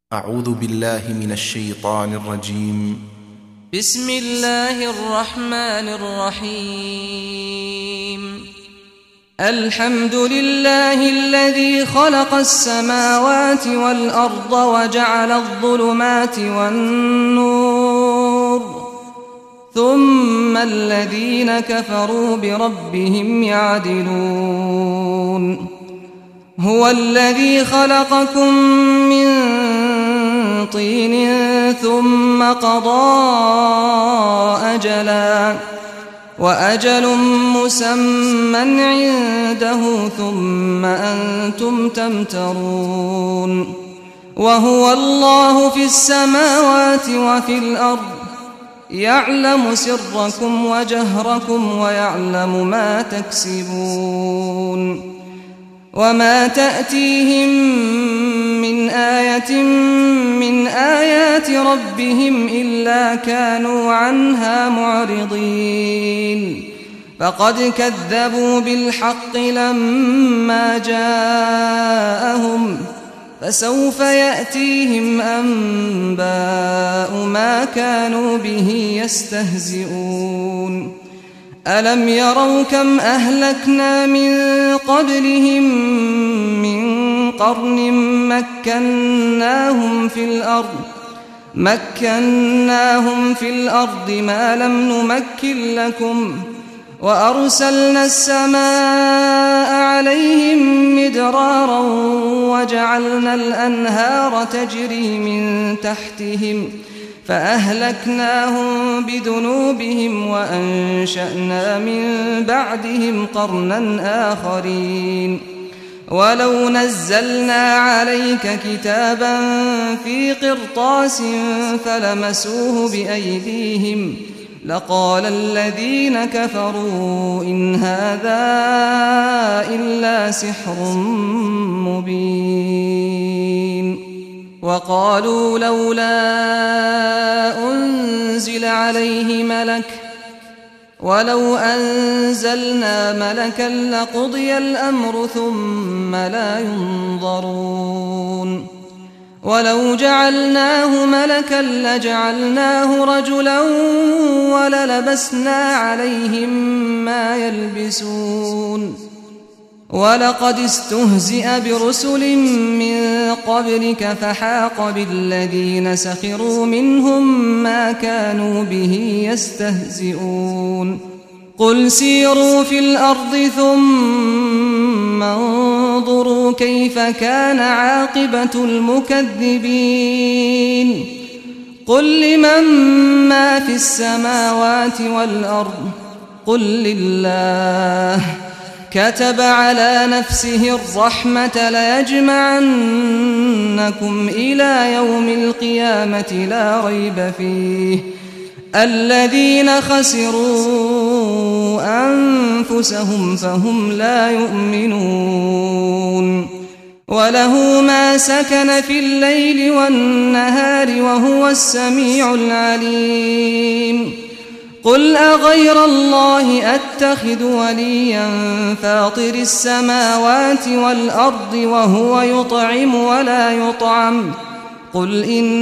أعوذ بالله من الشيطان الرجيم. بسم الله الرحمن الرحيم. الحمد لله الذي خلق السماوات والأرض وجعل الظلمات والنور ثم الذين كفروا بربهم يعدلون. هو الذي خلقكم من طين ثم قضى أجلا وأجل مسمى عنده ثم أنتم تمترون. وهو الله في السماوات وفي الأرض يعلم سركم وجهركم ويعلم ما تكسبون. وما تأتيهم من آية من آيات ربهم إلا كانوا عنها معرضين. فقد كذبوا بالحق لما جاءهم فسوف يأتيهم أنباء ما كانوا به يستهزئون. ألم يروا كم أهلكنا من قبلهم من قرن مكناهم في الأرض ما لم نمكن لكم وأرسلنا السماء عليهم مدرارا وجعلنا الأنهار تجري من تحتهم فأهلكناهم بذنوبهم وأنشأنا من بعدهم قرنا آخرين. ولو نزلنا عليك كتابا في قرطاس فلمسوه بأيديهم لقال الذين كفروا إن هذا إلا سحر مبين. وقالوا لولا أنزل عليه ملك ولو أنزلنا ملكا لقضي الأمر ثم لا ينظرون. ولو جعلناه ملكا لجعلناه رجلا وللبسنا عليهم ما يلبسون. ولقد استهزئ برسل من قبلك فحاق بالذين سخروا منهم ما كانوا به يستهزئون. قل سيروا في الأرض ثم انظروا كيف كان عاقبة المكذبين. قل لمن ما في السماوات والأرض قل لله كتب على نفسه الرحمة ليجمعنكم إلى يوم القيامة لا ريب فيه الذين خسروا أنفسهم فهم لا يؤمنون. وله ما سكن في الليل والنهار وهو السميع العليم. قل أغير الله أتخذ وليا فاطر السماوات والأرض وهو يطعم ولا يطعم قل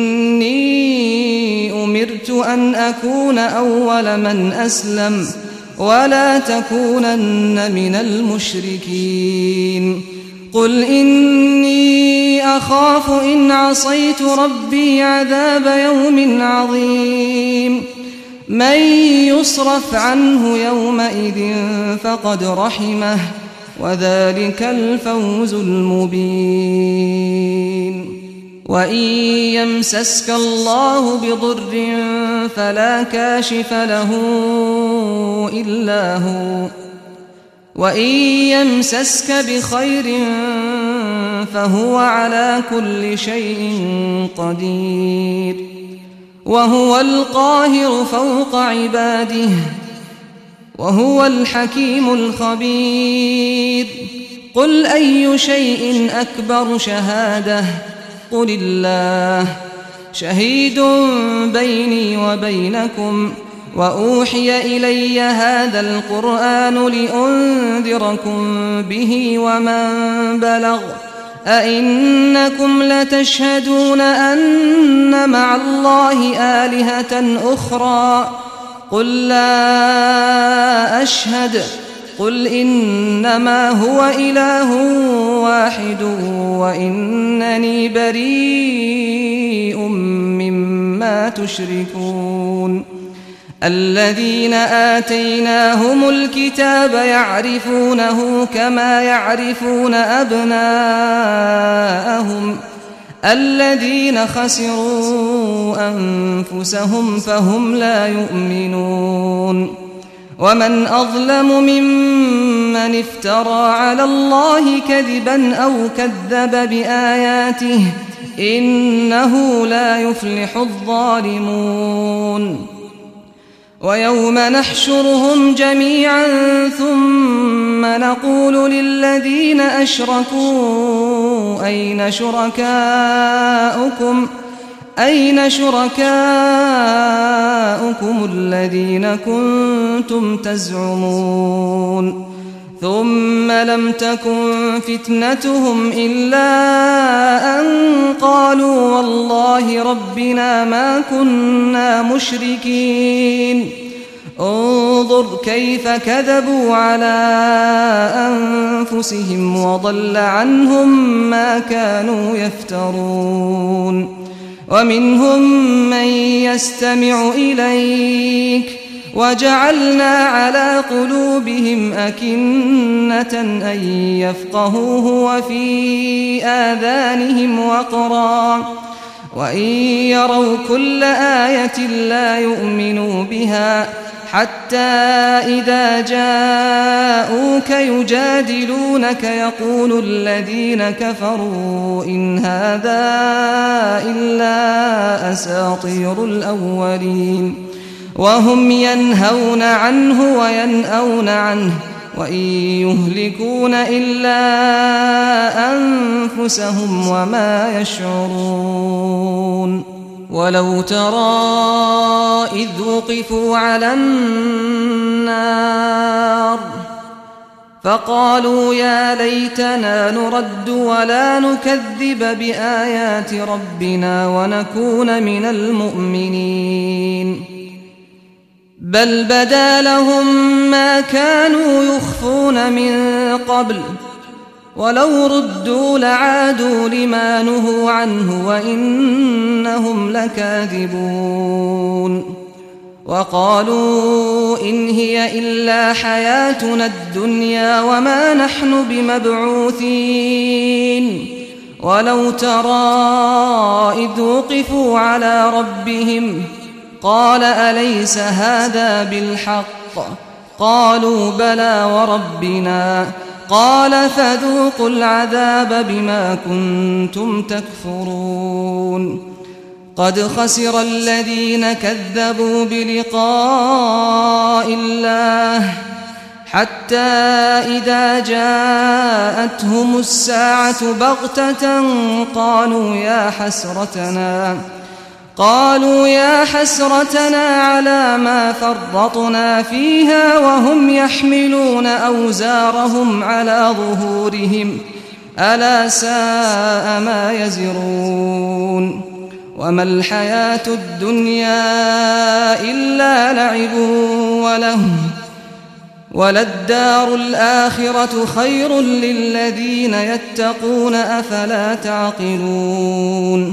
إني أمرت أن أكون أول من أسلم ولا تكونن من المشركين. قل إني أخاف إن عصيت ربي عذاب يوم عظيم. من يصرف عنه يومئذ فقد رحمه وذلك الفوز المبين. وإن يمسسك الله بضر فلا كاشف له إلا هو وإن يمسسك بخير فهو على كل شيء قدير. وهو القاهر فوق عباده وهو الحكيم الخبير. قل أي شيء أكبر شهادة قل الله شهيد بيني وبينكم وأوحي إلي هذا القرآن لأنذركم به ومن بلغ أئنكم لتشهدون أن مع الله آلهة أخرى قل لا أشهد قل إنما هو إله واحد وإنني بريء مما تشركون الذين آتيناهم الكتاب يعرفونه كما يعرفون أبناءهم الذين خسروا أنفسهم فهم لا يؤمنون ومن أظلم ممن افترى على الله كذبا أو كذب بآياته إنه لا يفلح الظالمون ويوم نحشرهم جميعا ثم نقول للذين أشركوا أين شركاؤكم الذين كنتم تزعمون ثم لم تكن فتنتهم إلا أن قالوا والله ربنا ما كنا مشركين انظر كيف كذبوا على أنفسهم وضل عنهم ما كانوا يفترون ومنهم من يستمع إليك وجعلنا على قلوبهم أكنة أن يفقهوه وفي آذانهم وقرا وإن يروا كل آية لا يؤمنوا بها حتى إذا جاءوك يجادلونك يقول الذين كفروا إن هذا إلا أساطير الأولين وهم ينهون عنه وينأون عنه وإن يهلكون إلا أنفسهم وما يشعرون ولو ترى إذ وقفوا على النار فقالوا يا ليتنا نرد ولا نكذب بآيات ربنا ونكون من المؤمنين بل بدا لهم ما كانوا يخفون من قبل ولو ردوا لعادوا لما نهوا عنه وإنهم لكاذبون وقالوا إن هي إلا حياتنا الدنيا وما نحن بمبعوثين ولو ترى إذ وقفوا على ربهم قال أليس هذا بالحق قالوا بلى وربنا قال فذوقوا العذاب بما كنتم تكفرون قد خسر الذين كذبوا بلقاء الله حتى إذا جاءتهم الساعة بغتة قالوا يا حسرتنا على ما فرطنا فيها وهم يحملون أوزارهم على ظهورهم ألا ساء ما يزرون وما الحياة الدنيا إلا لعب ولهو وللدار الآخرة خير للذين يتقون أفلا تعقلون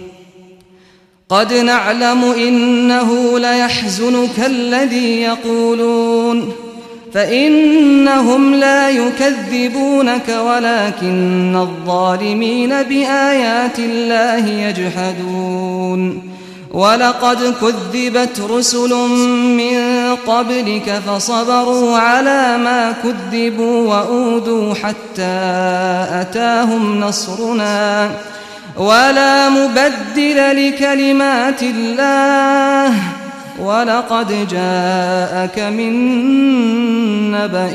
قد نعلم إنه ليحزنك الذي يقولون فإنهم لا يكذبونك ولكن الظالمين بآيات الله يجحدون ولقد كذبت رسل من قبلك فصبروا على ما كذبوا وأوذوا حتى أتاهم نصرنا ولا مبدل لكلمات الله ولقد جاءك من نبأ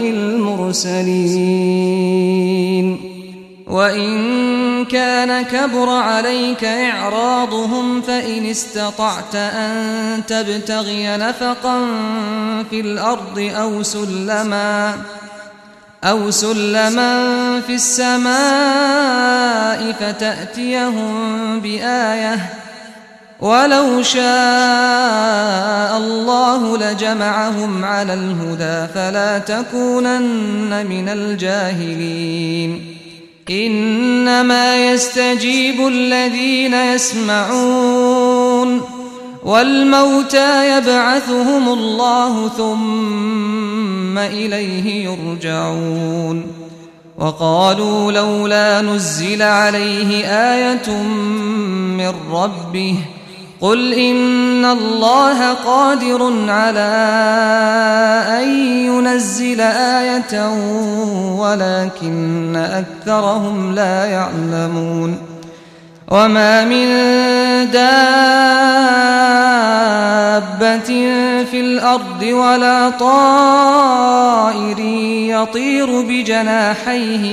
المرسلين وإن كان كبر عليك إعراضهم فإن استطعت أن تبتغي نفقا في الأرض أو سلما في السماء فتأتيهم بآية ولو شاء الله لجمعهم على الهدى فلا تكونن من الجاهلين إنما يستجيب الذين يسمعون والموتى يبعثهم الله ثم إليه يرجعون وقالوا لولا نزل عليه آية من ربه قل إن الله قادر على أن ينزل آية ولكن أكثرهم لا يعلمون وما من دابة في الأرض ولا طائر يطير بجناحيه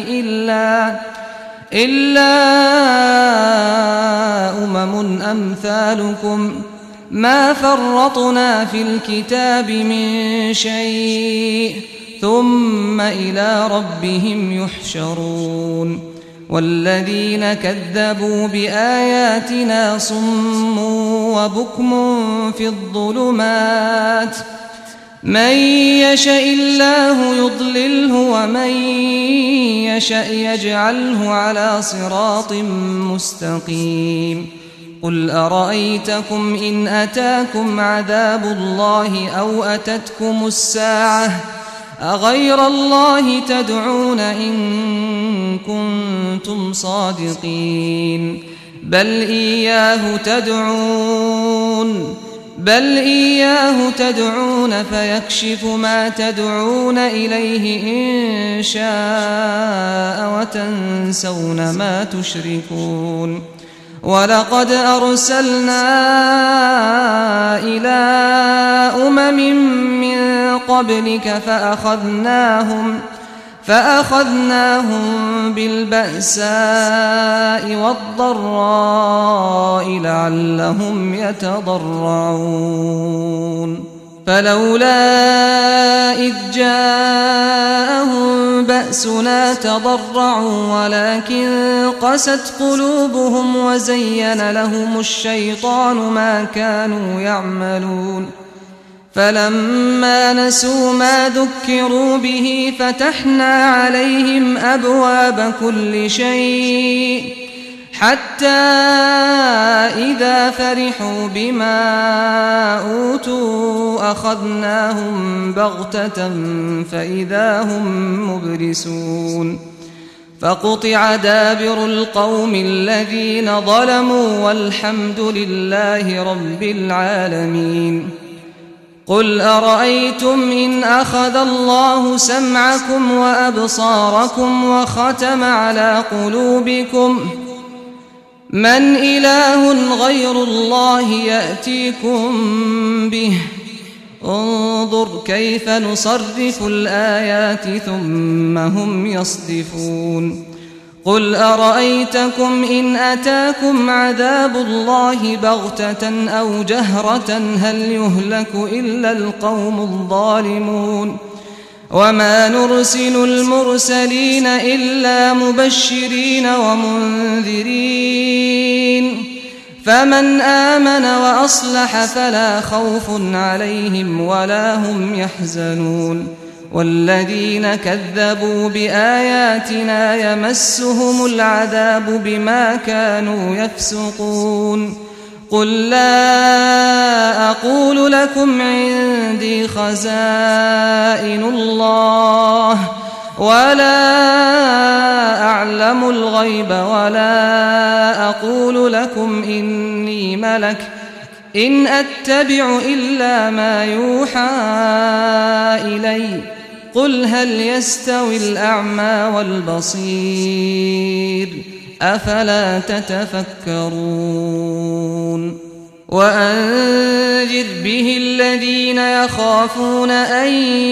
إلا أمم أمثالكم ما فرطنا في الكتاب من شيء ثم إلى ربهم يحشرون والذين كذبوا بآياتنا صم وبكم في الظلمات من يشاء الله يضلله ومن يشاء يجعله على صراط مستقيم قل أرأيتكم إن أتاكم عذاب الله أو أتتكم الساعة أغير الله تدعون إن كنتم صادقين بل إياه تدعون فيكشف ما تدعون إليه إن شاء وتنسون ما تشركون ولقد أرسلنا إلى أمم من قبلك فأخذناهم بالبأساء والضراء لعلهم يتضرعون فلولا إذ جاءهم بأسنا تضرعوا ولكن قست قلوبهم وزين لهم الشيطان ما كانوا يعملون فلما نسوا ما ذكروا به فتحنا عليهم أبواب كل شيء حتى إذا فرحوا بما أوتوا أخذناهم بغتة فإذا هم مبلسون فقطع دابر القوم الذين ظلموا والحمد لله رب العالمين قل أرأيتم إن أخذ الله سمعكم وأبصاركم وختم على قلوبكم من إله غير الله يأتيكم به انظر كيف نصرف الآيات ثم هم يصدفون قل أرأيتكم إن أتاكم عذاب الله بغتة أو جهرة هل يهلك إلا القوم الظالمون وما نرسل المرسلين إلا مبشرين ومنذرين فمن آمن وأصلح فلا خوف عليهم ولا هم يحزنون والذين كذبوا بآياتنا يمسهم العذاب بما كانوا يفسقون قل لا أقول لكم عندي خزائن الله ولا أعلم الغيب ولا أقول لكم إني ملك إن أتبع إلا ما يوحى إلي قل هل يستوي الأعمى والبصير أفلا تتفكرون وأنذر به الذين يخافون أن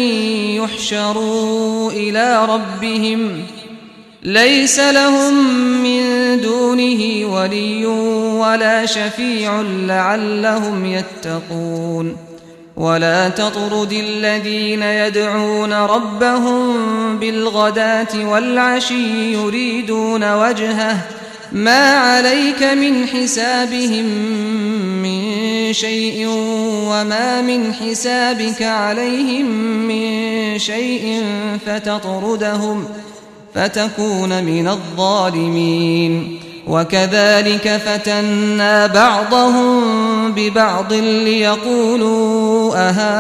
يحشروا إلى ربهم ليس لهم من دونه ولي ولا شفيع لعلهم يتقون ولا تطرد الذين يدعون ربهم بالغداة والعشي يريدون وجهه ما عليك من حسابهم من شيء وما من حسابك عليهم من شيء فتطردهم فتكون من الظالمين. وكذلك فتنا بعضهم ببعض ليقولوا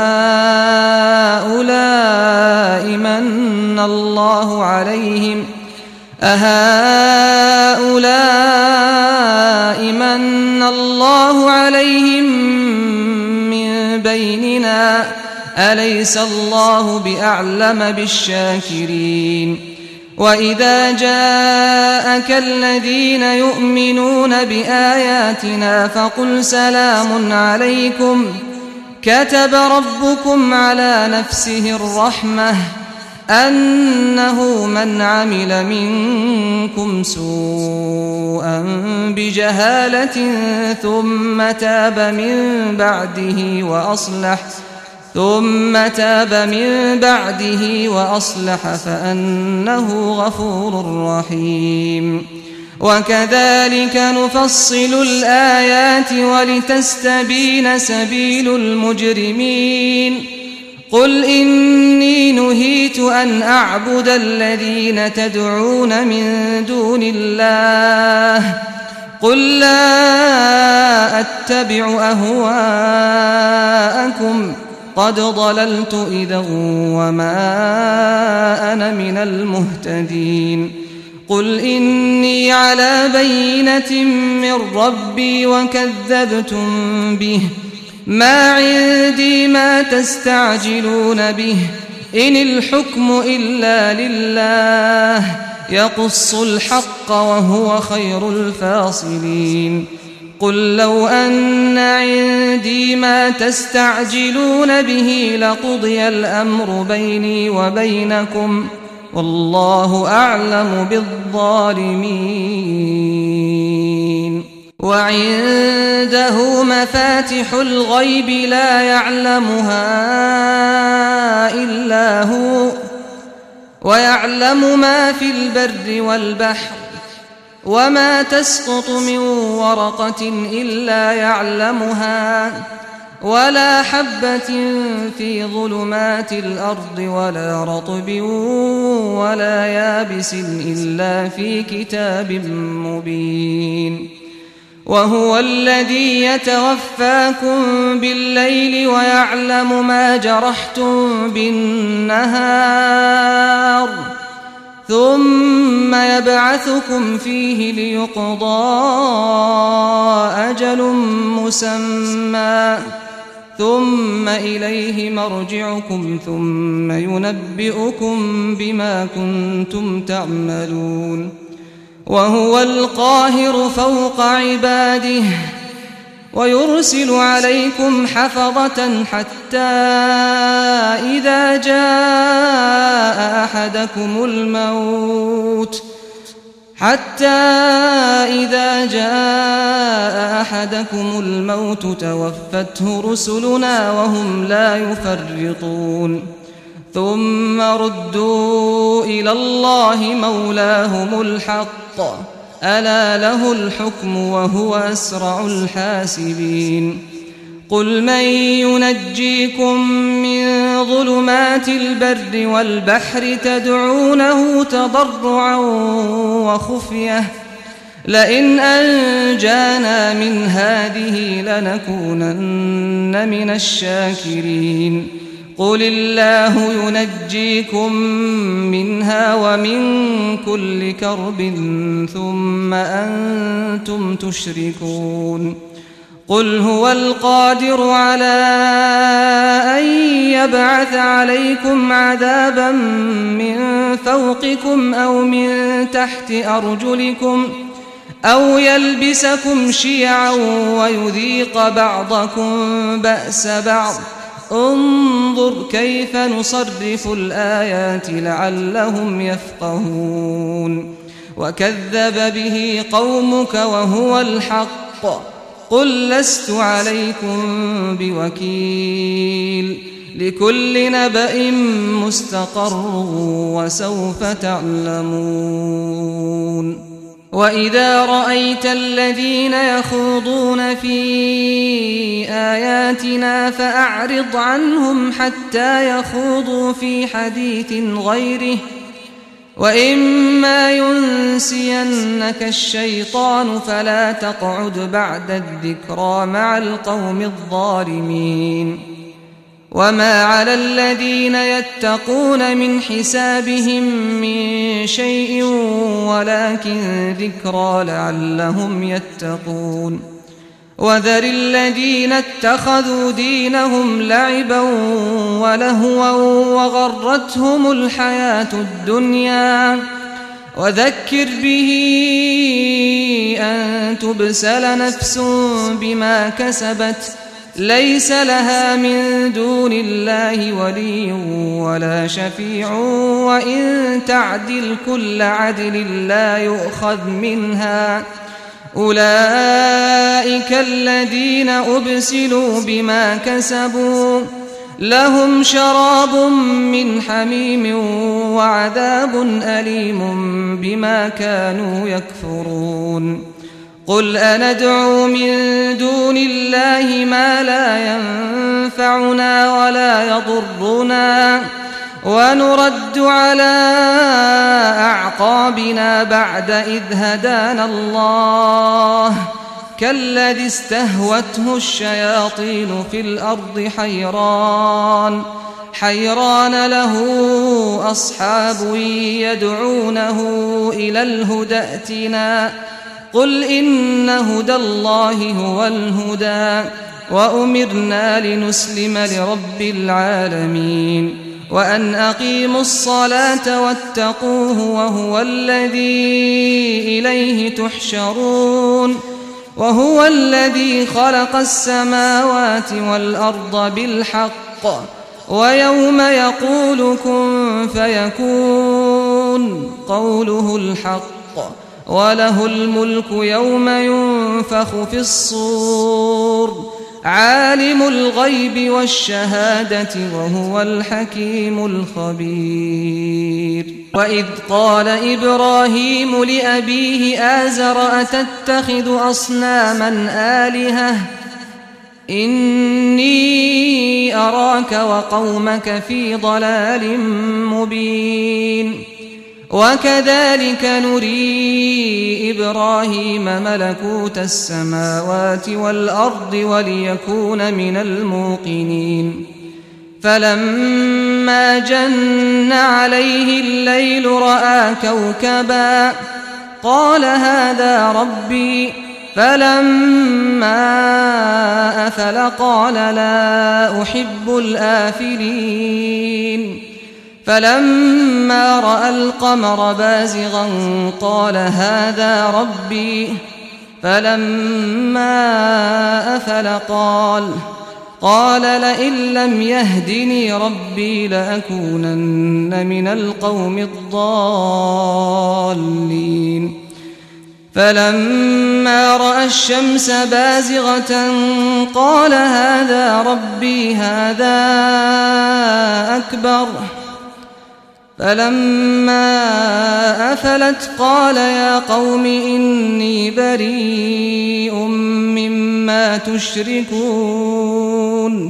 أهؤلاء من الله عليهم من بيننا أليس الله بأعلم بالشاكرين. وإذا جاءك الذين يؤمنون بآياتنا فقل سلام عليكم كتب ربكم على نفسه الرحمة أنه من عمل منكم سوءا بجهالة ثم تاب من بعده وأصلح فأنه غفور رحيم. وكذلك نفصل الآيات ولتستبين سبيل المجرمين. قل إني نهيت أن أعبد الذين تدعون من دون الله قل لا أتبع أهواءكم قد ضللت إذا وما أنا من المهتدين. قل إني على بينة من ربي وكذبتم به ما عندي ما تستعجلون به إن الحكم إلا لله يقص الحق وهو خير الفاصلين. قل لو أن عندي ما تستعجلون به لقضي الأمر بيني وبينكم والله أعلم بالظالمين. وعنده مفاتح الغيب لا يعلمها إلا هو ويعلم ما في البر والبحر وما تسقط من ورقة إلا يعلمها ولا حبة في ظلمات الأرض ولا رطب ولا يابس إلا في كتاب مبين. وهو الذي يتوفاكم بالليل ويعلم ما جرحتم بالنهار ثم يبعثكم فيه ليقضى أجل مسمى ثم إليه مرجعكم ثم ينبئكم بما كنتم تعملون. وهو القاهر فوق عباده ويرسل عليكم حفظة حتى إذا جاء أحدكم الموت توفته رسلنا وهم لا يفرطون ثم ردوا إلى الله مولاهم الحق ألا له الحكم وهو أسرع الحاسبين. قل من ينجيكم من ظلمات البر والبحر تدعونه تضرعا وخفية لئن أنجانا من هذه لنكونن من الشاكرين. قل الله ينجيكم منها ومن كل كرب ثم أنتم تشركون. قل هو القادر على أن يبعث عليكم عذابا من فوقكم أو من تحت أرجلكم أو يلبسكم شيعا ويذيق بعضكم بأس بعض انظر كيف نصرف الآيات لعلهم يفقهون. وكذب به قومك وهو الحق قل لست عليكم بوكيل لكل نبأ مستقر وسوف تعلمون وإذا رأيت الذين يخوضون في آياتنا فأعرض عنهم حتى يخوضوا في حديث غيره وإما ينسينك الشيطان فلا تقعد بعد الذكرى مع القوم الظالمين وما على الذين يتقون من حسابهم من شيء ولكن ذكرى لعلهم يتقون وذر الذين اتخذوا دينهم لعبا ولهوا وغرتهم الحياة الدنيا وذكر به أن تبسل نفس بما كسبت ليس لها من دون الله ولي ولا شفيع وإن تعدل كل عدل لا يؤخذ منها أولئك الذين أبسلوا بما كسبوا لهم شراب من حميم وعذاب أليم بما كانوا يكفرون قل أندعو من دون الله ما لا ينفعنا ولا يضرنا ونرد على أعقابنا بعد إذ هدانا الله كالذي استهوته الشياطين في الأرض حيران له أصحاب يدعونه إلى الهدى ائتنا قل إن هدى الله هو الهدى وأمرنا لنسلم لرب العالمين وأن أقيموا الصلاة واتقوه وهو الذي إليه تحشرون وهو الذي خلق السماوات والأرض بالحق ويوم يقول كن فيكون قوله الحق وله الملك يوم ينفخ في الصور عالم الغيب والشهادة وهو الحكيم الخبير وإذ قال إبراهيم لأبيه آزر أتتخذ أصناما آلهة إني أراك وقومك في ضلال مبين وكذلك نري إبراهيم ملكوت السماوات والأرض وليكون من الموقنين فلما جن عليه الليل رأى كوكبا قال هذا ربي فلما أفل قال لا أحب الآفلين فلما رأى القمر بازغا قال هذا ربي فلما أفل قال لئن لم يهدني ربي لأكونن من القوم الضالين فلما رأى الشمس بازغة قال هذا ربي هذا أكبر فلما أفلت قال يا قوم إني بريء مما تشركون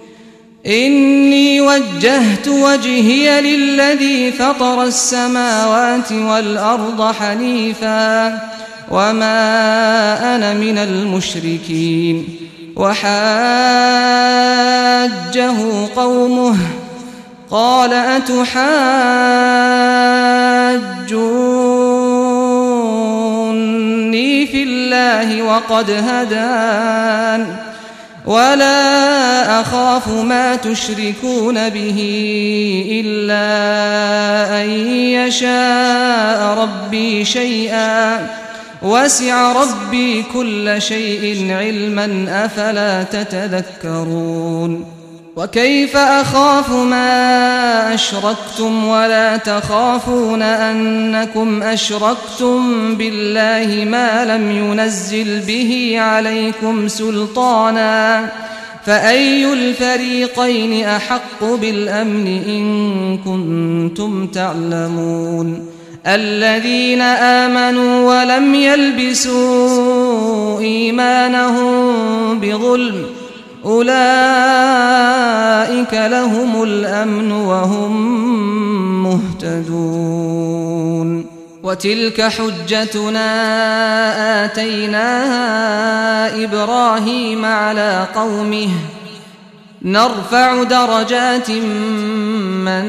إني وجهت وجهي للذي فطر السماوات والأرض حنيفا وما أنا من المشركين وحاجه قومه قال أتحاجوني في الله وقد هدان ولا أخاف ما تشركون به إلا أن يشاء ربي شيئا وسع ربي كل شيء علما أفلا تتذكرون وكيف أخاف ما أشركتم ولا تخافون أنكم أشركتم بالله ما لم ينزل به عليكم سلطانا فأي الفريقين أحق بالأمن إن كنتم تعلمون الذين آمنوا ولم يلبسوا إيمانهم بظلم أولئك لهم الأمن وهم مهتدون وتلك حجتنا آتيناها إبراهيم على قومه نرفع درجات من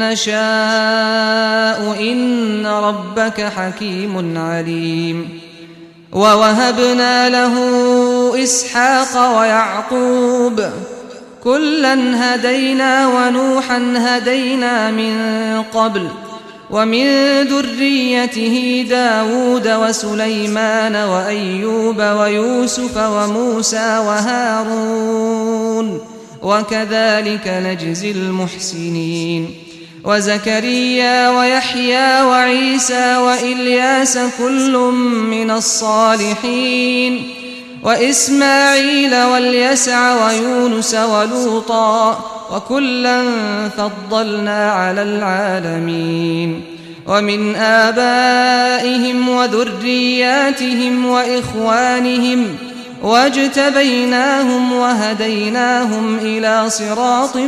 نشاء إن ربك حكيم عليم ووهبنا له إسحاق ويعقوب كلا هدينا ونوحا هدينا من قبل ومن ذريته داود وسليمان وأيوب ويوسف وموسى وهارون وكذلك نجزي المحسنين وزكريا ويحيى وعيسى وإلياس كل من الصالحين وإسماعيل واليسع ويونس ولوطا وكلا فضلنا على العالمين ومن آبائهم وذرياتهم وإخوانهم واجتبيناهم وهديناهم إلى صراط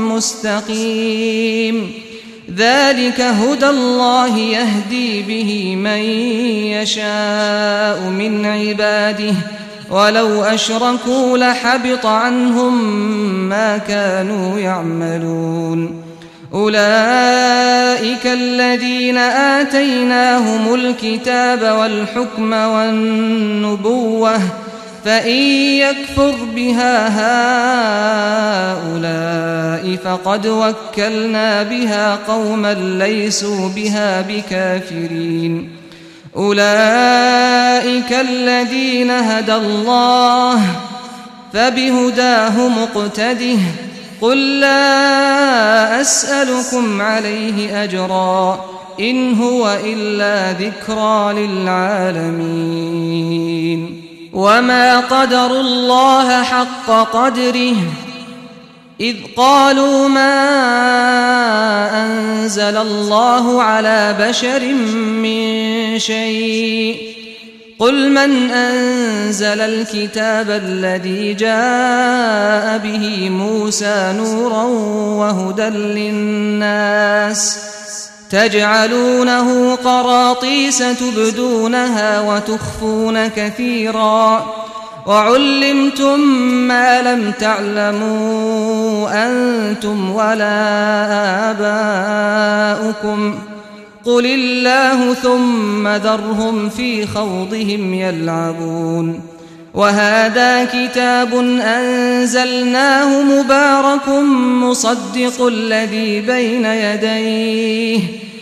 مستقيم ذلك هدى الله يهدي به من يشاء من عباده ولو أشركوا لحبط عنهم ما كانوا يعملون أولئك الذين آتيناهم الكتاب والحكم والنبوة فإن يكفر بها هؤلاء فقد وكلنا بها قوما ليسوا بها بكافرين أولئك الذين هدى الله فبهداه مقتده قل لا أسألكم عليه أجرا إن هو إلا ذكرى للعالمين وما قدروا الله حق قدره إذ قالوا ما أنزل الله على بشر من شيء قل من أنزل الكتاب الذي جاء به موسى نورا وهدى للناس تجعلونه قراطيس تبدونها وتخفون كثيرا وعلمتم ما لم تعلموا أنتم ولا آباؤكم قل الله ثم ذرهم في خوضهم يلعبون وهذا كتاب أنزلناه مبارك مصدق الذي بين يديه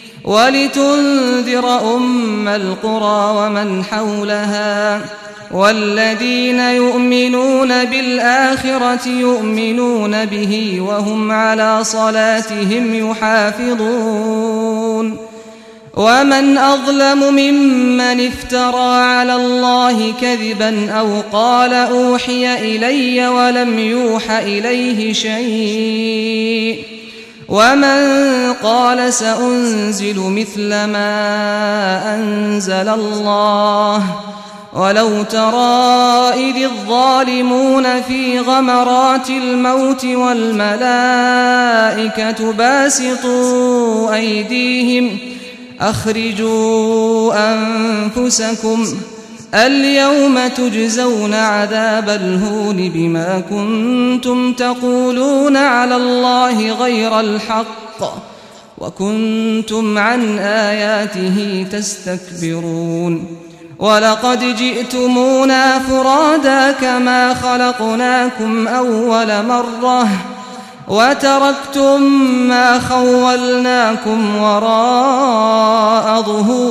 ولتنذر أم القرى ومن حولها والذين يؤمنون بالآخرة يؤمنون به وهم على صلاتهم يحافظون ومن أظلم ممن افترى على الله كذبا أو قال أوحي إلي ولم يوح إليه شيء ومن قال سأنزل مثل ما أنزل الله ولو ترى إذ الظالمون في غمرات الموت والملائكة باسطوا أيديهم أخرجوا أنفسكم اليوم تجزون عذاب الهون بما كنتم تقولون على الله غير الحق وكنتم عن آياته تستكبرون ولقد جئتمونا فرادا كما خلقناكم أول مرة وتركتم ما خولناكم وراء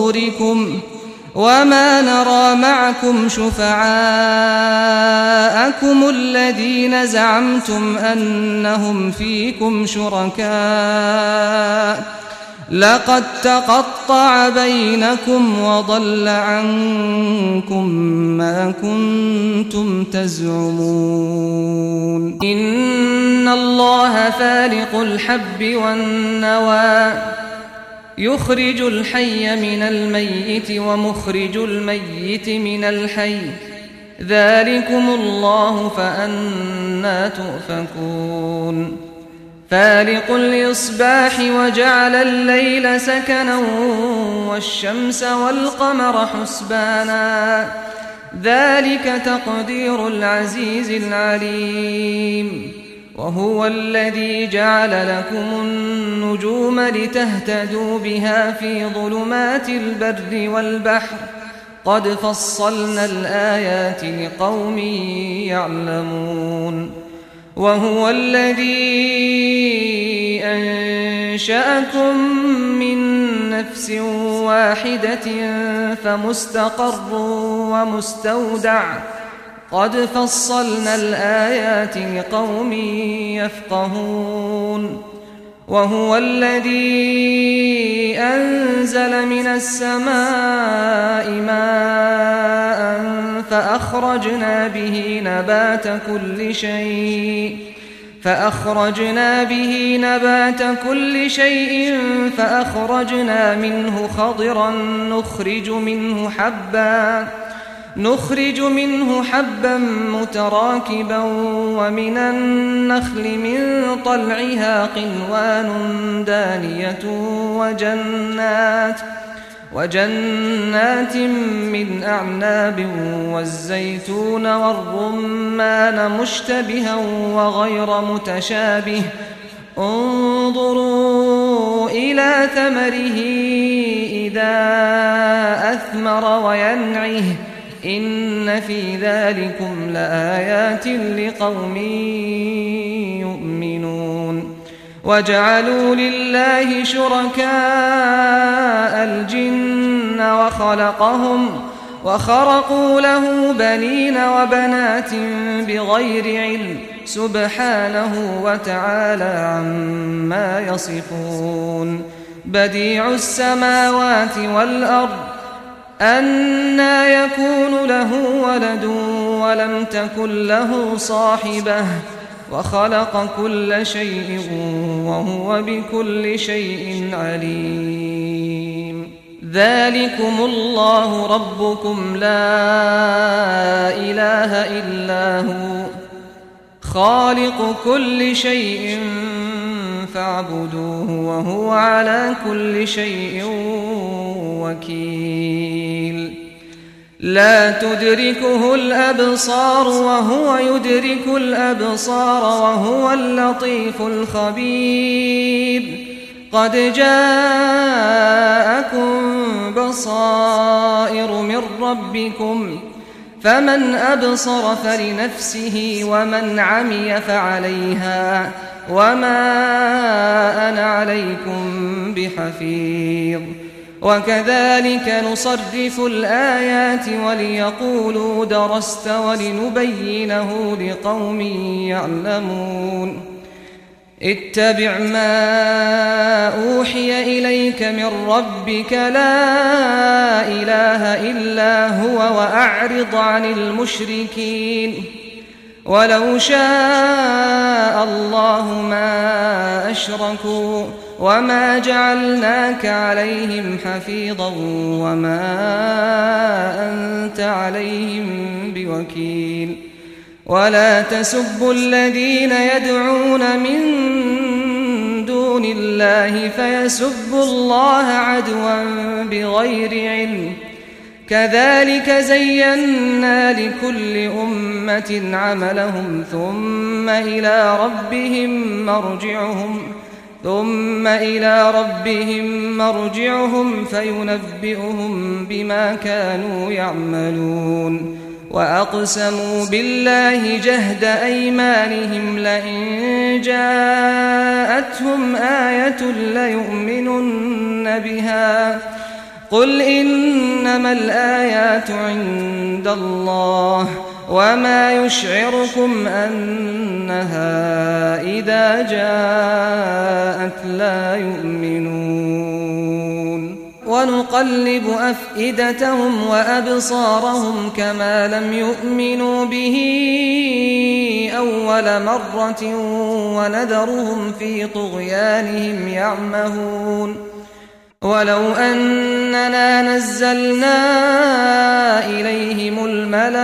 ظهوركم وما نرى معكم شفعاءكم شُرَكَاءَكُمُ الَّذِينَ زَعَمْتُمْ أَنَّهُمْ فِيكُمْ شُرَكَاءُ لَقَدْ تَقَطَّعَ بَيْنَكُمْ وَضَلَّ عَنكُم مَّا كُنتُمْ تَزْعُمُونَ إِنَّ اللَّهَ فَالِقُ الْحَبِّ وَالنَّوَىٰ يُخْرِجُ الْحَيَّ مِنَ الْمَيِّتِ وَمُخْرِجُ الْمَيِّتِ مِنَ الْحَيِّ ذَلِكُمُ اللَّهُ فَأَنَّىٰ تُؤْفَكُونَ فالق الإصباح وجعل الليل سكنا والشمس والقمر حسبانا ذلك تقدير العزيز العليم وهو الذي جعل لكم النجوم لتهتدوا بها في ظلمات البر والبحر قد فصلنا الآيات لقوم يعلمون وهو الذي أنشأكم من نفس واحدة فمستقر ومستودع قد فصلنا الآيات لقوم يفقهون وهو الذي أنزل من السماء ماء فأخرجنا به نبات كل شيء فأخرجنا منه خضرا نخرج منه حبا متراكبا ومن النخل من طلعها قنوان دانية وجنات من أعناب والزيتون والرمان مشتبها وغير متشابه انظروا إلى ثمره إذا أثمر وينعه إن في ذلكم لآيات لقوم يؤمنون وجعلوا لله شركاء الجن وخرقوا له بنين وبنات بغير علم سبحانه وتعالى عما يصفون بديع السماوات والأرض أنى يكون له ولد ولم تكن له صاحبة وخلق كل شيء وهو بكل شيء عليم ذلكم الله ربكم لا إله إلا هو خالق كل شيء فاعبدوه وهو على كل شيء وكيل لا تدركه الأبصار وهو يدرك الأبصار وهو اللطيف الخبير قد جاءكم بصائر من ربكم فمن أبصر فلنفسه ومن عمي فعليها وما أنا عليكم بحفيظ وكذلك نصرف الآيات وليقولوا درست ولنبينه لقوم يعلمون اتبع ما أوحي إليك من ربك لا إله إلا هو وأعرض عن المشركين ولو شاء الله ما أشركوا وما جعلناك عليهم حفيظا وما أنت عليهم بوكيل ولا تسبوا الذين يدعون من دون الله فيسبوا الله عدوا بغير علم كذلك زينا لكل أمة عملهم ثم إلى ربهم مرجعهم فينبئهم بما كانوا يعملون وأقسموا بالله جهد أيمانهم لئن جاءتهم آية ليؤمنن بها قل إنما الآيات عند الله وما يشعركم أنها إذا جاءت لا يؤمنون ونقلب أفئدتهم وأبصارهم كما لم يؤمنوا به أول مرة ونذرهم في طغيانهم يعمهون ولو أننا نزلنا إليهم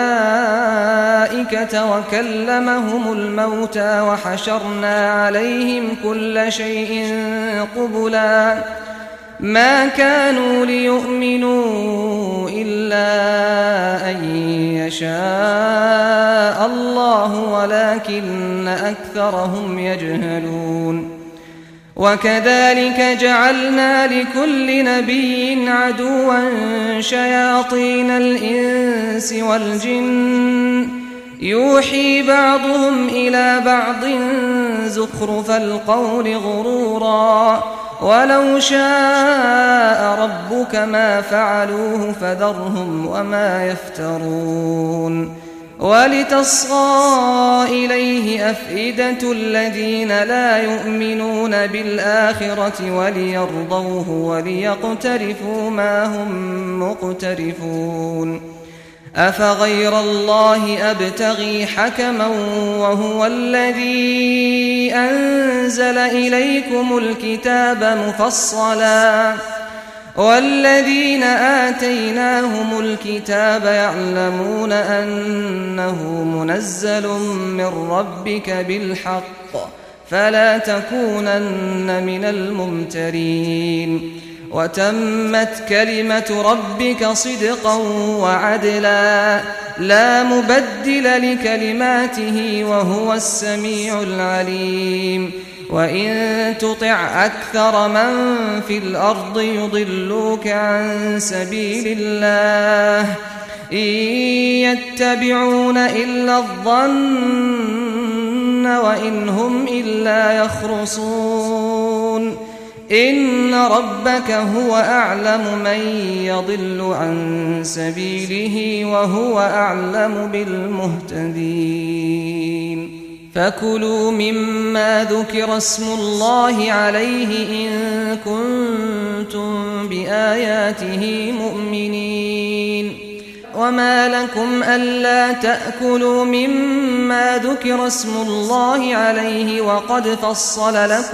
الملائكة وكلمهم الموتى وحشرنا عليهم كل شيء قبلا ما كانوا ليؤمنوا إلا أن يشاء الله ولكن أكثرهم يجهلون وكذلك جعلنا لكل نبي عدوا شياطين الإنس والجن يوحي بعضهم إلى بعض زخرف القول غرورا ولو شاء ربك ما فعلوه فذرهم وما يفترون ولتصغى إليه أفئدة الذين لا يؤمنون بالآخرة وليرضوه وليقترفوا ما هم مقترفون أفغير الله أبتغي حكما وهو الذي أنزل إليكم الكتاب مفصلا والذين آتيناهم الكتاب يعلمون أنه منزل من ربك بالحق فلا تكونن من الممترين وتمت كلمة ربك صدقا وعدلا لا مبدل لكلماته وهو السميع العليم وإن تطع أكثر من في الأرض يضلوك عن سبيل الله إن يتبعون إلا الظن وإن هم إلا يخرصون إن ربك هو أعلم من يضل عن سبيله وهو أعلم بالمهتدين فكلوا مما ذكر اسم الله عليه إن كنتم بآياته مؤمنين وما لكم ألا تأكلوا مما ذكر اسم الله عليه وقد فصل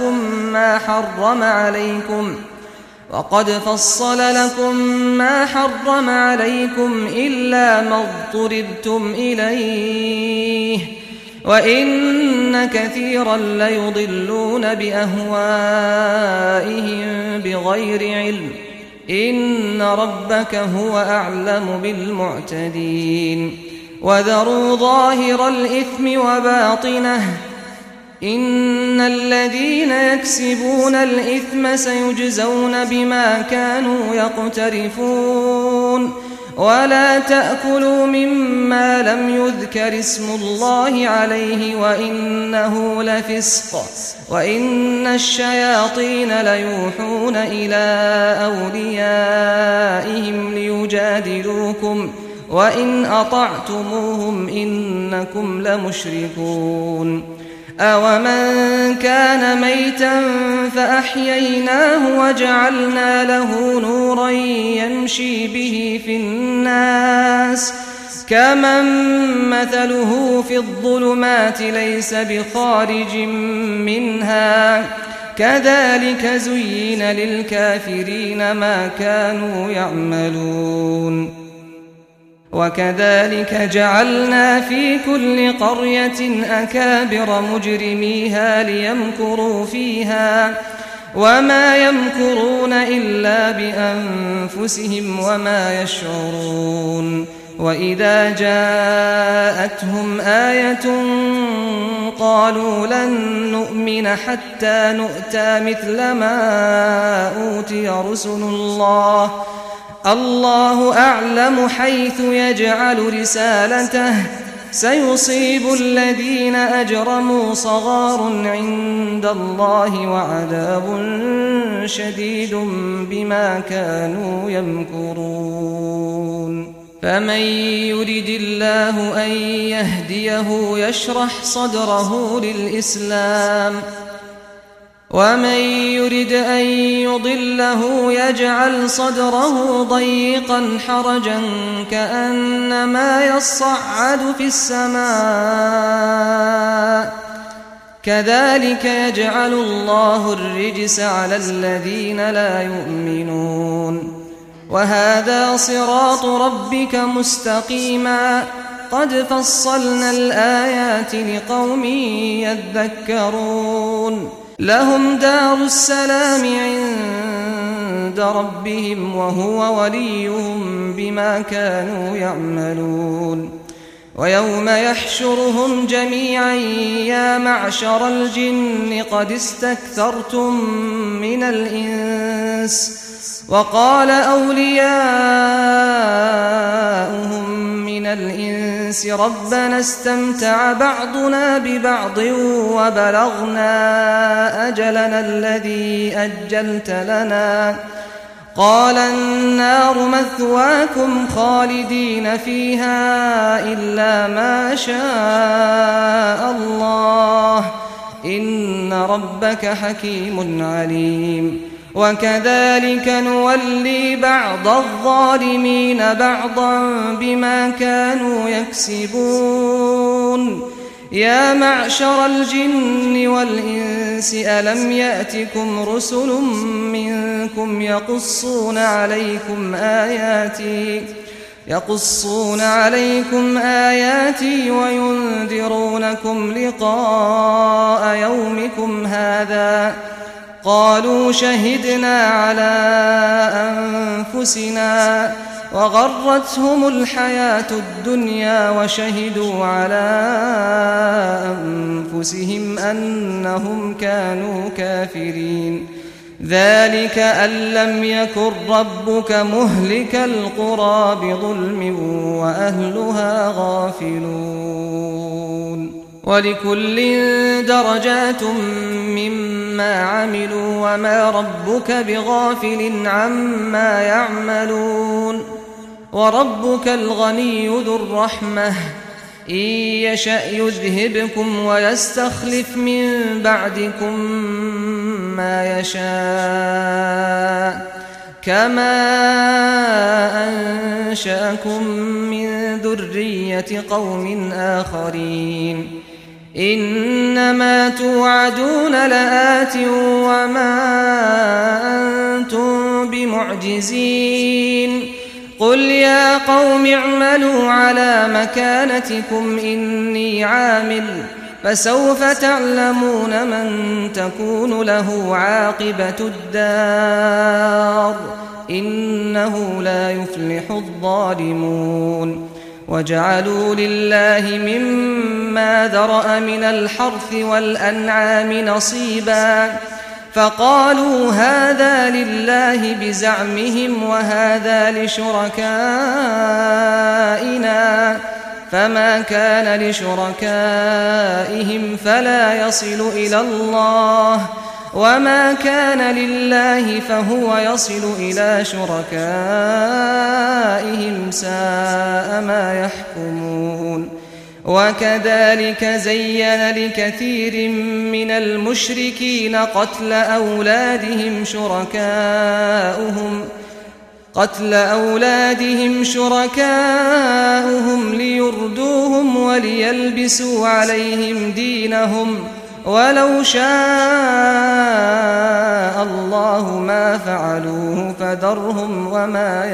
لكم ما حرم عليكم إلا ما اضطررتم إليه وإن كثيرا ليضلون بأهوائهم بغير علم إن ربك هو أعلم بالمعتدين وذروا ظاهر الإثم وباطنه إن الذين يكسبون الإثم سيجزون بما كانوا يقترفون ولا تأكلوا مما لم يذكر اسم الله عليه وإنه لفسق وإن الشياطين ليوحون إلى أوليائهم ليجادلوكم وإن أطعتموهم إنكم لمشركون أومن كان ميتا فأحييناه وجعلنا له نورا يمشي به في الناس كمن مثله في الظلمات ليس بخارج منها كذلك زين للكافرين ما كانوا يعملون وكذلك جعلنا في كل قرية أكابر مجرميها ليمكروا فيها وما يمكرون إلا بأنفسهم وما يشعرون وإذا جاءتهم آية قالوا لن نؤمن حتى نؤتى مثل ما أوتي رسل الله أعلم حيث يجعل رسالته سيصيب الذين أجرموا صغار عند الله وعذاب شديد بما كانوا يمكرون فمن يرد الله أن يهديه يشرح صدره للإسلام ومن يرد أن يضله يجعل صدره ضيقا حرجا كأنما يصعد في السماء كذلك يجعل الله الرجس على الذين لا يؤمنون وهذا صراط ربك مستقيما قد فصلنا الآيات لقوم يذكرون لهم دار السلام عند ربهم وهو وليهم بما كانوا يعملون ويوم يحشرهم جميعا يا معشر الجن قد استكثرتم من الإنس وقال أولياؤهم من الإنس ربنا استمتع بعضنا ببعض وبلغنا أجلنا الذي أجلت لنا قال النار مثواكم خالدين فيها إلا ما شاء الله إن ربك حكيم عليم وكذلك نولي بعض الظالمين بعضا بما كانوا يكسبون يا معشر الجن والإنس ألم يأتكم رسل منكم يقصون عليكم آياتي وينذرونكم لقاء يومكم هذا قالوا شهدنا على أنفسنا وغرتهم الحياة الدنيا وشهدوا على أنفسهم أنهم كانوا كافرين ذلك أن لم يكن ربك مهلك القرى بظلم وأهلها غافلون ولكل درجات مما عملوا وما ربك بغافل عما يعملون وربك الغني ذو الرحمة إن يشأ يذهبكم ويستخلف من بعدكم ما يشاء كما أنشأكم من ذرية قوم آخرين إنما توعدون لآت وما أنتم بمعجزين قل يا قوم اعملوا على مكانتكم إني عامل فسوف تعلمون من تكون له عاقبة الدار إنه لا يفلح الظالمون وجعلوا لله مما ذرأ من الحرث والأنعام نصيبا فقالوا هذا لله بزعمهم وهذا لشركائنا فما كان لشركائهم فلا يصل إلى الله وما كان لله فهو يصل إلى شركائهم ساء ما يحكمون وكذلك زين لكثير من المشركين قتل أولادهم شركاؤهم ليردوهم وليلبسوا عليهم دينهم ولو شاء الله ما فعلوه فذرهم وما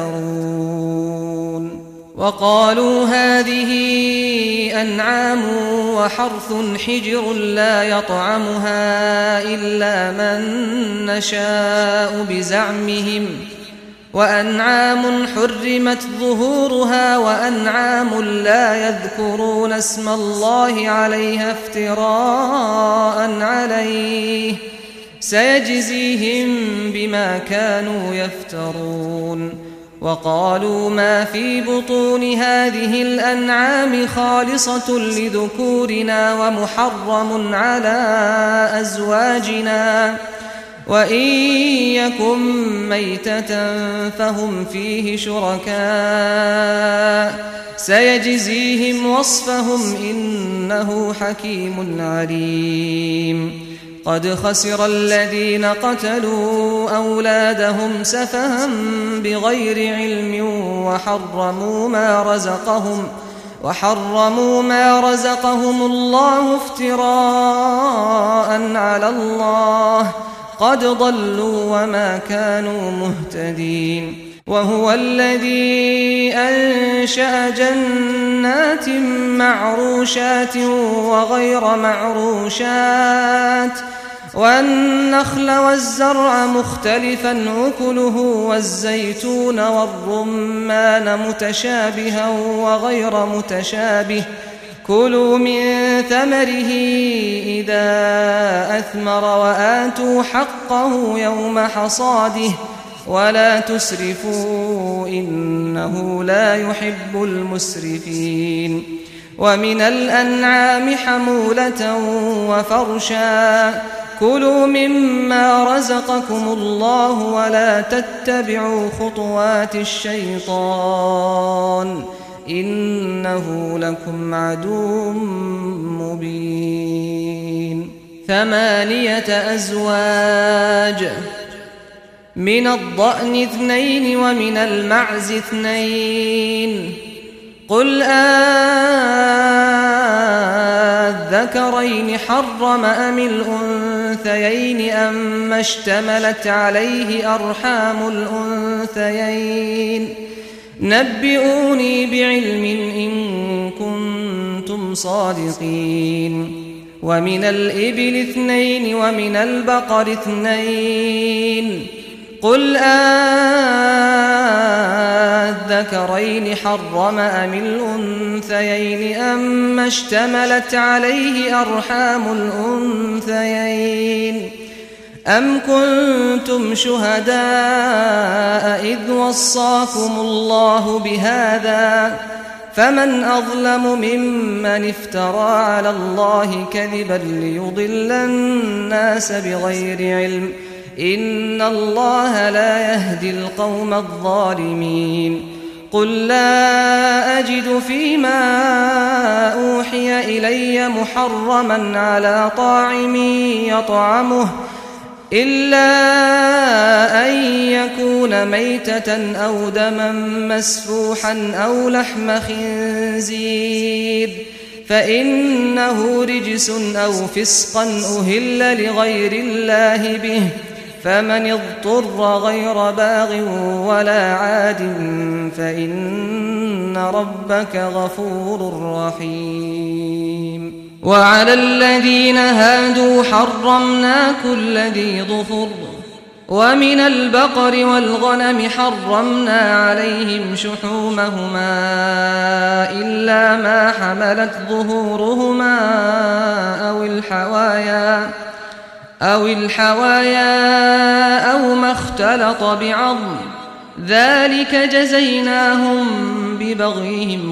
يفترون وقالوا هذه أنعام وحرث حجر لا يطعمها إلا من نشاء بزعمهم وأنعام حرمت ظهورها وأنعام لا يذكرون اسم الله عليها افتراء عليه سيجزيهم بما كانوا يفترون وقالوا ما في بطون هذه الأنعام خالصة لذكورنا ومحرم على أزواجنا وإن يكن ميتة فهم فيه شركاء سيجزيهم وصفهم إنه حكيم عليم قد خسر الذين قتلوا أولادهم سفها بغير علم وحرموا ما رزقهم الله افتراء على الله قد ضلوا وما كانوا مهتدين وهو الذي أنشأ جنات معروشات وغير معروشات والنخل والزرع مختلفا أكله والزيتون والرمان متشابها وغير متشابه كلوا من ثمره إذا أثمر وآتوا حقه يوم حصاده ولا تسرفوا إنه لا يحب المسرفين ومن الأنعام حمولة وفرشا كلوا مما رزقكم الله ولا تتبعوا خطوات الشيطان إنه لكم عدو مبين 8 أزواج من الضأن 2 ومن المعز 2 قل أذكرين حرم أم الأنثيين أما اشتملت عليه أرحام الأنثيين نبئوني بعلم إن كنتم صادقين ومن الإبل 2 ومن البقر 2 قل أذكرين حرم أم الأنثيين أما اشتملت عليه أرحام الأنثيين أم كنتم شهداء إذ وصاكم الله بهذا فمن أظلم ممن افترى على الله كذبا ليضل الناس بغير علم إن الله لا يهدي القوم الظالمين قل لا أجد فيما أوحي إلي محرما على طاعم يطعمه إلا أن يكون ميتة أو دما مسفوحا أو لحم خنزير فإنه رجس أو فسقا أهل لغير الله به فمن اضطر غير باغ ولا عاد فإن ربك غفور رحيم وعلى الذين هادوا حرمنا كل ذي ظفر ومن البقر والغنم حرمنا عليهم شحومهما إلا ما حملت ظهورهما أو الحوايا أو ما اختلط بعظم ذلك جزيناهم ببغيهم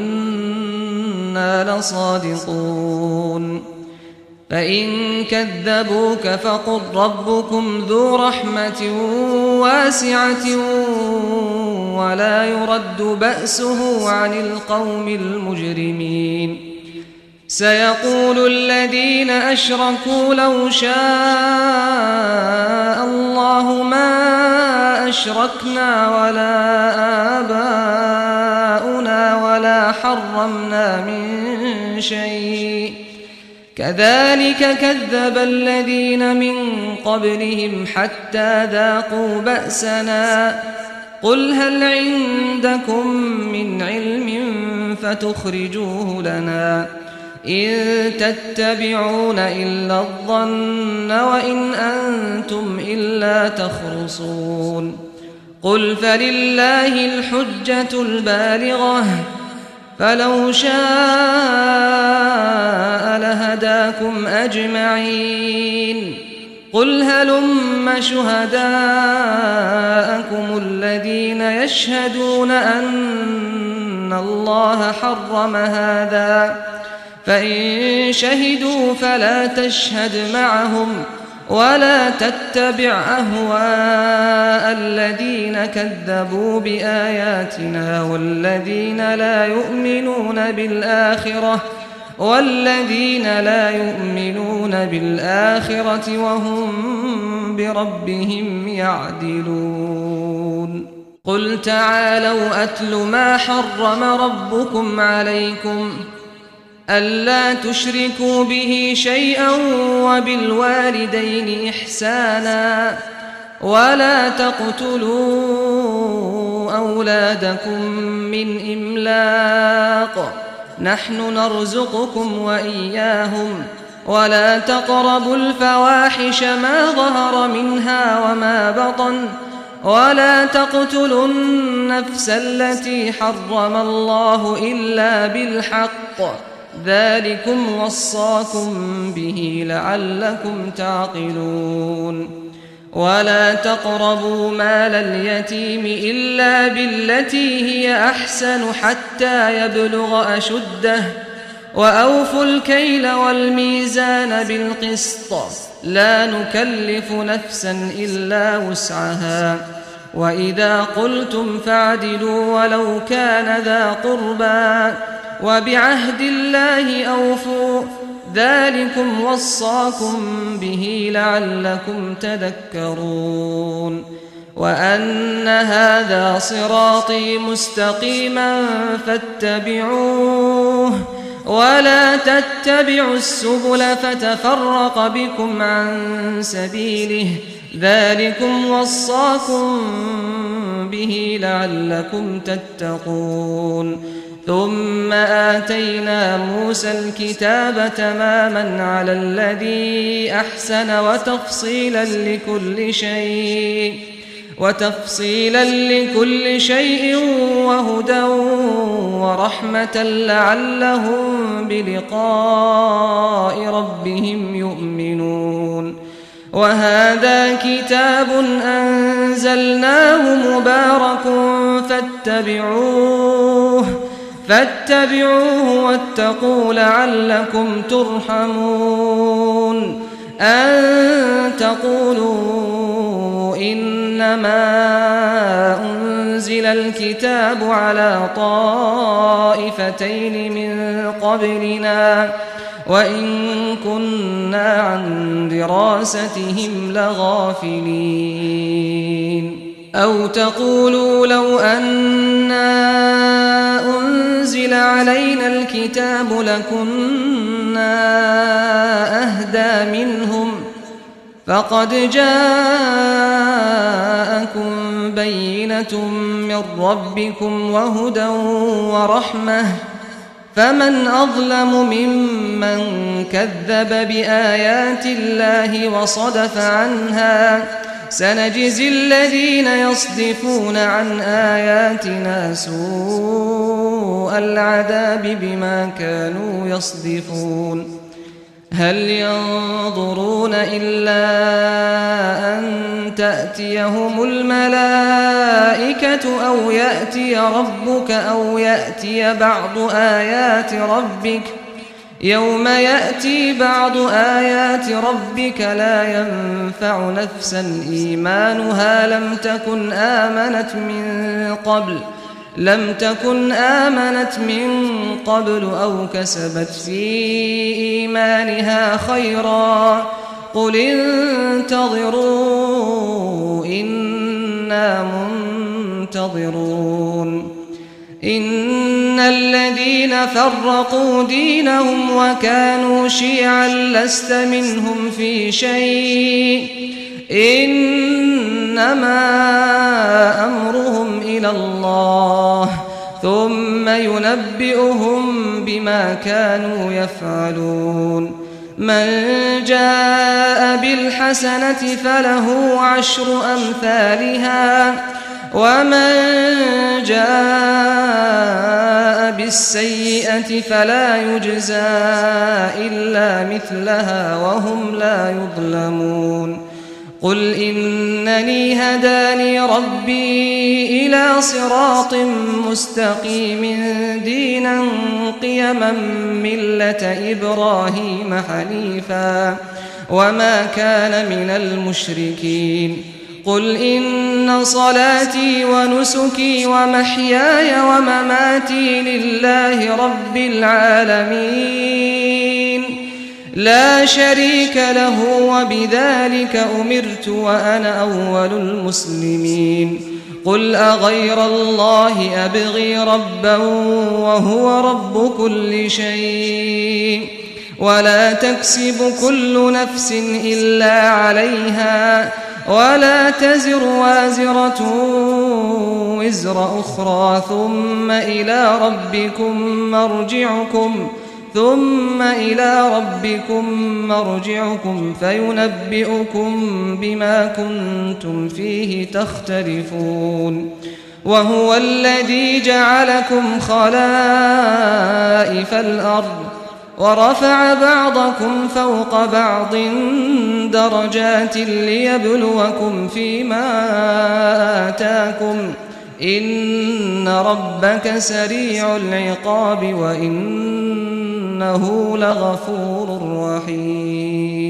وإنا لصادقون فإن كذبوك فقل ربكم ذو رحمة واسعة ولا يرد بأسه عن القوم المجرمين سيقول الذين أشركوا لو شاء الله ما أشركنا ولا آباؤنا ولا حرمنا من شيء كذلك كذب الذين من قبلهم حتى ذاقوا بأسنا قل هل عندكم من علم فتخرجوه لنا إن تتبعون إلا الظن وإن أنتم إلا تخرصون قل فلله الحجة البالغة فلو شاء لهداكم أجمعين قل هلم شهداءكم الذين يشهدون أن الله حرم هذا فإن شهدوا فلا تشهد معهم ولا تتبع أهواء الذين كذبوا بآياتنا والذين لا يؤمنون بالآخرة وهم بربهم يعدلون قل تعالوا أتل ما حرم ربكم عليكم ألا تشركوا به شيئا وبالوالدين إحسانا ولا تقتلوا أولادكم من إملاق نحن نرزقكم وإياهم ولا تقربوا الفواحش ما ظهر منها وما بطن ولا تقتلوا النفس التي حرم الله إلا بالحق ذلكم وصاكم به لعلكم تعقلون ولا تقربوا مال اليتيم إلا بالتي هي أحسن حتى يبلغ أشده وأوفوا الكيل والميزان بالقسط لا نكلف نفسا إلا وسعها وإذا قلتم فاعدلوا ولو كان ذا قربى وبعهد الله أوفوا ذلكم وصاكم به لعلكم تذكرون وأن هذا صراطي مستقيما فاتبعوه ولا تتبعوا السبل فتفرق بكم عن سبيله ذلكم وصاكم به لعلكم تتقون ثم آتينا موسى الكتاب تماما على الذي أحسن وتفصيلا لكل شيء وهدى ورحمة لعلهم بلقاء ربهم يؤمنون وهذا كتاب أنزلناه مبارك فاتبعوه واتقوا لعلكم ترحمون أن تقولوا إنما أنزل الكتاب على طائفتين من قبلنا وإن كنا عن دراستهم لغافلين أو تقولوا لو أنا أنزل علينا الكتاب لكنا أهدى منهم فقد جاءكم بينة من ربكم وهدى ورحمة فمن أظلم ممن كذب بآيات الله وصدف عنها سنجزي الذين يصدفون عن آياتنا سوء العذاب بما كانوا يصدفون هل ينظرون إلا أن تأتيهم الملائكة أو يأتي ربك أو يأتي بعض آيات ربك يوم يأتي بعض آيات ربك لا ينفع نفسا إيمانها لم تكن آمنت من قبل أو كسبت في إيمانها خيرا قل انتظروا إنا منتظرون إن الذين فرقوا دينهم وكانوا شيعا لست منهم في شيء إنما أمرهم إلى الله ثم ينبئهم بما كانوا يفعلون من جاء بالحسنة فله 10 أمثالها ومن جاء بالسيئة فلا يجزى إلا مثلها وهم لا يظلمون قل إنني هداني ربي إلى صراط مستقيم دينا قيما ملة إبراهيم حنيفا وما كان من المشركين قل إن صلاتي ونسكي ومحياي ومماتي لله رب العالمين لا شريك له وبذلك أمرت وأنا أول المسلمين قل أغير الله أبغي ربا وهو رب كل شيء ولا تكسب كل نفس إلا عليها ولا تزر وازرة وزر أخرى ثم إلى ربكم مرجعكم فينبئكم بما كنتم فيه تختلفون وهو الذي جعلكم خلائف الأرض ورفع بعضكم فوق بعض درجات ليبلوكم فيما آتاكم إن ربك سريع العقاب وإنه لغفور رحيم